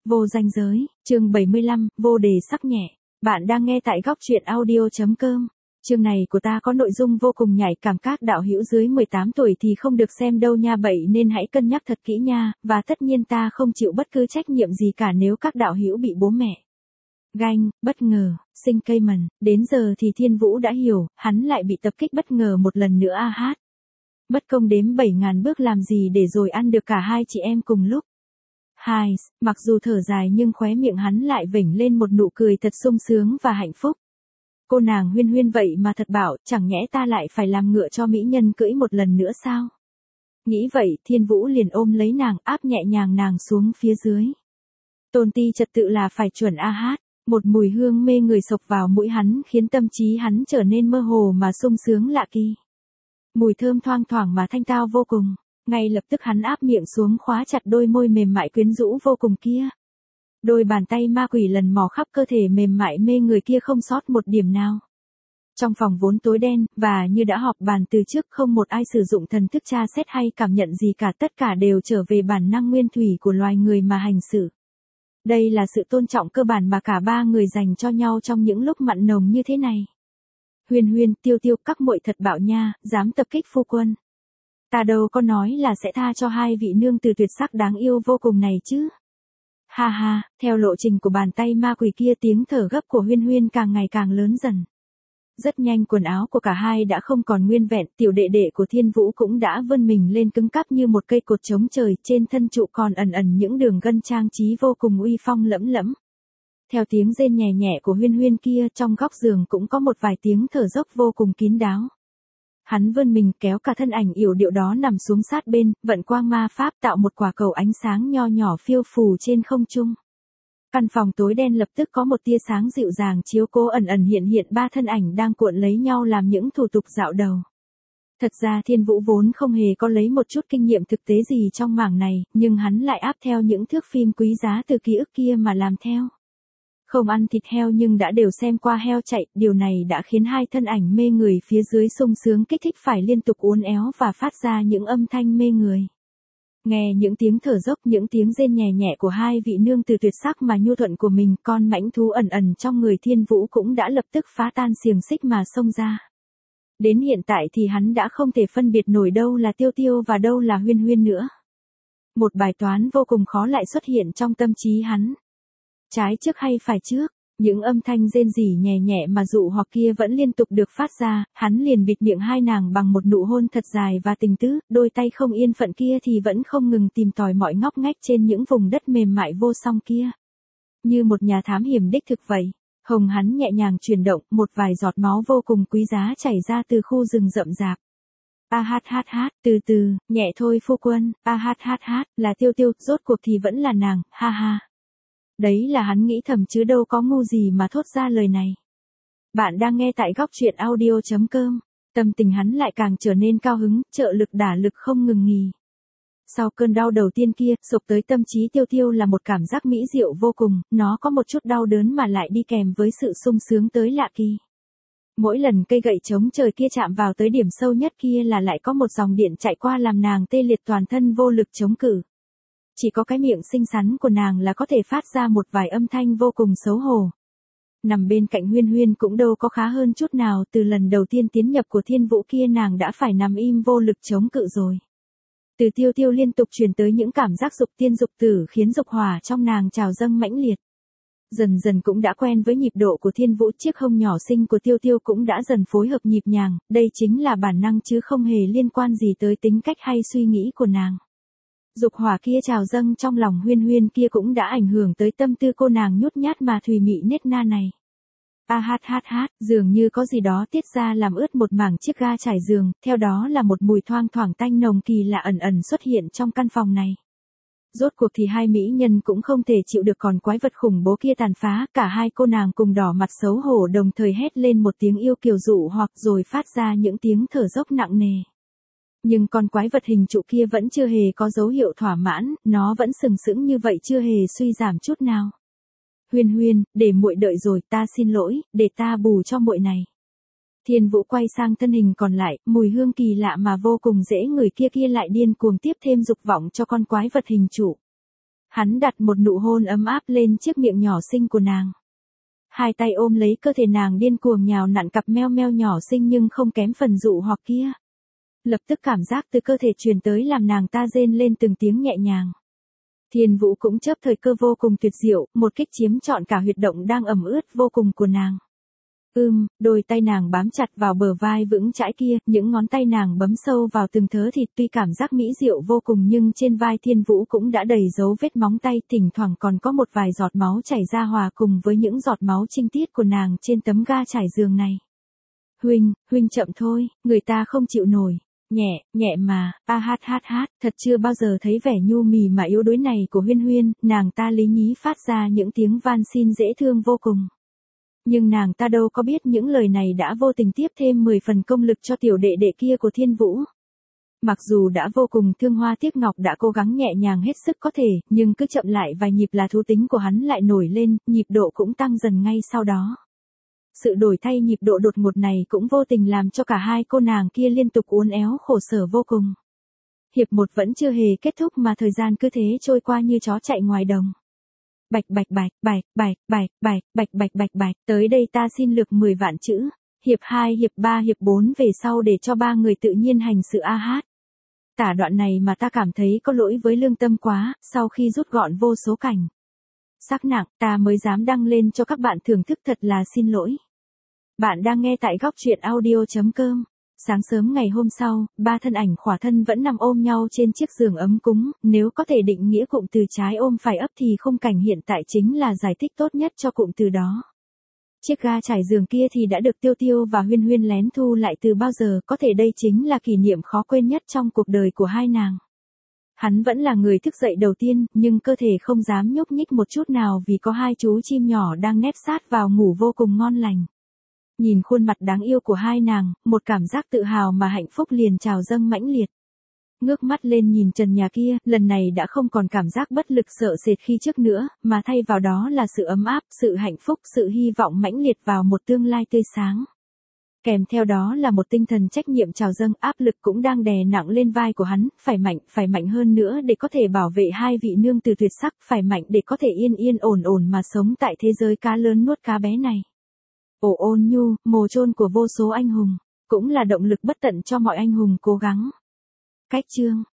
Vô danh giới, chương 75, vô đề sắc nhẹ. Bạn đang nghe tại góc truyện audio.com. Chương này của ta có nội dung vô cùng nhạy cảm, các đạo hữu dưới 18 tuổi thì không được xem đâu nha, vậy nên hãy cân nhắc thật kỹ nha, và tất nhiên ta không chịu bất cứ trách nhiệm gì cả nếu các đạo hữu bị bố mẹ ganh, bất ngờ, sinh cây mần. Đến giờ thì Thiên Vũ đã hiểu, hắn lại bị tập kích bất ngờ một lần nữa a hát. Mất công đếm 7.000 bước làm gì để rồi ăn được cả hai chị em cùng lúc. Hai, mặc dù thở dài nhưng khóe miệng hắn lại vểnh lên một nụ cười thật sung sướng và hạnh phúc. Cô nàng Huyên Huyên vậy mà thật bảo, chẳng nhẽ ta lại phải làm ngựa cho mỹ nhân cưỡi một lần nữa sao? Nghĩ vậy, Thiên Vũ liền ôm lấy nàng, áp nhẹ nhàng nàng xuống phía dưới. Tôn ti trật tự là phải chuẩn a hát. Một mùi hương mê người sộc vào mũi hắn khiến tâm trí hắn trở nên mơ hồ mà sung sướng lạ kỳ. Mùi thơm thoang thoảng mà thanh tao vô cùng. Ngay lập tức hắn áp miệng xuống khóa chặt đôi môi mềm mại quyến rũ vô cùng kia. Đôi bàn tay ma quỷ lần mò khắp cơ thể mềm mại mê người kia không sót một điểm nào. Trong phòng vốn tối đen, và như đã họp bàn từ trước, không một ai sử dụng thần thức tra xét hay cảm nhận gì cả, tất cả đều trở về bản năng nguyên thủy của loài người mà hành xử. Đây là sự tôn trọng cơ bản mà cả ba người dành cho nhau trong những lúc mặn nồng như thế này. Huyên Huyên, Tiêu Tiêu, các muội thật bạo nha, dám tập kích phu quân. Ta đâu có nói là sẽ tha cho hai vị nương từ tuyệt sắc đáng yêu vô cùng này chứ. Ha ha, theo lộ trình của bàn tay ma quỷ kia, tiếng thở gấp của Huyên Huyên càng ngày càng lớn dần. Rất nhanh quần áo của cả hai đã không còn nguyên vẹn, tiểu đệ đệ của Thiên Vũ cũng đã vươn mình lên cứng cáp như một cây cột chống trời, trên thân trụ còn ẩn ẩn những đường gân trang trí vô cùng uy phong lẫm lẫm. Theo tiếng rên nhẹ nhẹ của Huyên Huyên kia, trong góc giường cũng có một vài tiếng thở dốc vô cùng kín đáo. Hắn vươn mình kéo cả thân ảnh yểu điệu đó nằm xuống sát bên, vận quang ma pháp tạo một quả cầu ánh sáng nho nhỏ phiêu phù trên không trung. Căn phòng tối đen lập tức có một tia sáng dịu dàng chiếu cố, ẩn ẩn hiện hiện ba thân ảnh đang cuộn lấy nhau làm những thủ tục dạo đầu. Thật ra Thiên Vũ vốn không hề có lấy một chút kinh nghiệm thực tế gì trong mảng này, nhưng hắn lại áp theo những thước phim quý giá từ ký ức kia mà làm theo. Không ăn thịt heo nhưng đã đều xem qua heo chạy, điều này đã khiến hai thân ảnh mê người phía dưới sung sướng kích thích phải liên tục uốn éo và phát ra những âm thanh mê người. Nghe những tiếng thở dốc, những tiếng rên nhẹ nhẹ của hai vị nương từ tuyệt sắc mà nhu thuận của mình, con mãnh thú ẩn ẩn trong người Thiên Vũ cũng đã lập tức phá tan xiềng xích mà xông ra. Đến hiện tại thì hắn đã không thể phân biệt nổi đâu là Tiêu Tiêu và đâu là Huyên Huyên nữa. Một bài toán vô cùng khó lại xuất hiện trong tâm trí hắn. Trái trước hay phải trước? Những âm thanh rên rỉ nhẹ nhẹ mà dụ hoặc kia vẫn liên tục được phát ra, hắn liền bịt miệng hai nàng bằng một nụ hôn thật dài và tình tứ, đôi tay không yên phận kia thì vẫn không ngừng tìm tòi mọi ngóc ngách trên những vùng đất mềm mại vô song kia. Như một nhà thám hiểm đích thực vậy, hồng hắn nhẹ nhàng chuyển động, một vài giọt máu vô cùng quý giá chảy ra từ khu rừng rậm rạp. A hát hát hát, từ từ, nhẹ thôi phu quân, a hát hát hát, là Tiêu Tiêu, rốt cuộc thì vẫn là nàng, ha ha. Đấy là hắn nghĩ thầm chứ đâu có ngu gì mà thốt ra lời này. Bạn đang nghe tại góc truyện audio.com. Tâm tình hắn lại càng trở nên cao hứng, trợ lực đả lực không ngừng nghỉ. Sau cơn đau đầu tiên kia, sộc tới tâm trí Tiêu Tiêu là một cảm giác mỹ diệu vô cùng, nó có một chút đau đớn mà lại đi kèm với sự sung sướng tới lạ kỳ. Mỗi lần cây gậy chống trời kia chạm vào tới điểm sâu nhất kia là lại có một dòng điện chạy qua làm nàng tê liệt toàn thân vô lực chống cự. Chỉ có cái miệng xinh xắn của nàng là có thể phát ra một vài âm thanh vô cùng xấu hổ. Nằm bên cạnh Huyên Huyên cũng đâu có khá hơn chút nào, từ lần đầu tiên tiến nhập của Thiên Vũ kia nàng đã phải nằm im vô lực chống cự rồi. Từ Tiêu Tiêu liên tục truyền tới những cảm giác dục tiên dục tử khiến dục hỏa trong nàng trào dâng mãnh liệt. Dần dần cũng đã quen với nhịp độ của Thiên Vũ, chiếc hông nhỏ xinh của Tiêu Tiêu cũng đã dần phối hợp nhịp nhàng, đây chính là bản năng chứ không hề liên quan gì tới tính cách hay suy nghĩ của nàng. Dục hỏa kia trào dâng trong lòng Huyên Huyên kia cũng đã ảnh hưởng tới tâm tư cô nàng nhút nhát mà thùy mị nết na này. A hát hát hát, dường như có gì đó tiết ra làm ướt một mảng chiếc ga trải giường, theo đó là một mùi thoang thoảng tanh nồng kỳ lạ ẩn ẩn xuất hiện trong căn phòng này. Rốt cuộc thì hai mỹ nhân cũng không thể chịu được còn quái vật khủng bố kia tàn phá, cả hai cô nàng cùng đỏ mặt xấu hổ đồng thời hét lên một tiếng yêu kiều dụ hoặc rồi phát ra những tiếng thở dốc nặng nề. Nhưng con quái vật hình trụ kia vẫn chưa hề có dấu hiệu thỏa mãn, nó vẫn sừng sững như vậy chưa hề suy giảm chút nào. Huyên Huyên, để muội đợi rồi, ta xin lỗi, để ta bù cho muội này. Thiên Vũ quay sang thân hình còn lại, mùi hương kỳ lạ mà vô cùng dễ người kia lại điên cuồng tiếp thêm dục vọng cho con quái vật hình trụ. Hắn đặt một nụ hôn ấm áp lên chiếc miệng nhỏ xinh của nàng. Hai tay ôm lấy cơ thể nàng điên cuồng nhào nặn cặp meo meo nhỏ xinh nhưng không kém phần dụ hoặc kia. Lập tức cảm giác từ cơ thể truyền tới làm nàng ta rên lên từng tiếng nhẹ nhàng. Thiên Vũ cũng chớp thời cơ vô cùng tuyệt diệu, một kích chiếm trọn cả huyệt động đang ẩm ướt vô cùng của nàng. Đôi tay nàng bám chặt vào bờ vai vững chãi kia, những ngón tay nàng bấm sâu vào từng thớ thịt, tuy cảm giác mỹ diệu vô cùng nhưng trên vai Thiên Vũ cũng đã đầy dấu vết móng tay, thỉnh thoảng còn có một vài giọt máu chảy ra hòa cùng với những giọt máu trinh tiết của nàng trên tấm ga trải giường này. Huynh chậm thôi, người ta không chịu nổi. Nhẹ mà, thật chưa bao giờ thấy vẻ nhu mì mà yếu đuối này của Huyên Huyên, nàng ta lý nhí phát ra những tiếng van xin dễ thương vô cùng. Nhưng nàng ta đâu có biết những lời này đã vô tình tiếp thêm 10 phần công lực cho tiểu đệ đệ kia của Thiên Vũ. Mặc dù đã vô cùng thương hoa tiếc ngọc đã cố gắng nhẹ nhàng hết sức có thể, nhưng cứ chậm lại vài nhịp là thú tính của hắn lại nổi lên, nhịp độ cũng tăng dần ngay sau đó. Sự đổi thay nhịp độ đột ngột này cũng vô tình làm cho cả hai cô nàng kia liên tục uốn éo khổ sở vô cùng. Hiệp 1 vẫn chưa hề kết thúc mà thời gian cứ thế trôi qua như chó chạy ngoài đồng. Bạch, tới đây ta xin lược 10 vạn chữ. Hiệp 2, hiệp 3, hiệp 4 về sau để cho ba người tự nhiên hành sự a hát. Tả đoạn này mà ta cảm thấy có lỗi với lương tâm quá, sau khi rút gọn vô số cảnh sắc nặng, ta mới dám đăng lên cho các bạn thưởng thức, thật là xin lỗi. Bạn đang nghe tại góc truyện audio.com. Sáng sớm ngày hôm sau, ba thân ảnh khỏa thân vẫn nằm ôm nhau trên chiếc giường ấm cúng, nếu có thể định nghĩa cụm từ trái ôm phải ấp thì khung cảnh hiện tại chính là giải thích tốt nhất cho cụm từ đó. Chiếc ga trải giường kia thì đã được Tiêu Tiêu và Huyên Huyên lén thu lại từ bao giờ, có thể đây chính là kỷ niệm khó quên nhất trong cuộc đời của hai nàng. Hắn vẫn là người thức dậy đầu tiên, nhưng cơ thể không dám nhúc nhích một chút nào vì có hai chú chim nhỏ đang nép sát vào ngủ vô cùng ngon lành. Nhìn khuôn mặt đáng yêu của hai nàng, một cảm giác tự hào mà hạnh phúc liền trào dâng mãnh liệt. Ngước mắt lên nhìn trần nhà kia, lần này đã không còn cảm giác bất lực sợ sệt khi trước nữa, mà thay vào đó là sự ấm áp, sự hạnh phúc, sự hy vọng mãnh liệt vào một tương lai tươi sáng. Kèm theo đó là một tinh thần trách nhiệm trào dâng, áp lực cũng đang đè nặng lên vai của hắn, phải mạnh hơn nữa để có thể bảo vệ hai vị nương tử tuyệt sắc, phải mạnh để có thể yên ổn mà sống tại thế giới cá lớn nuốt cá bé này. Ôn nhu, mồ chôn của vô số anh hùng, cũng là động lực bất tận cho mọi anh hùng cố gắng. Cách chương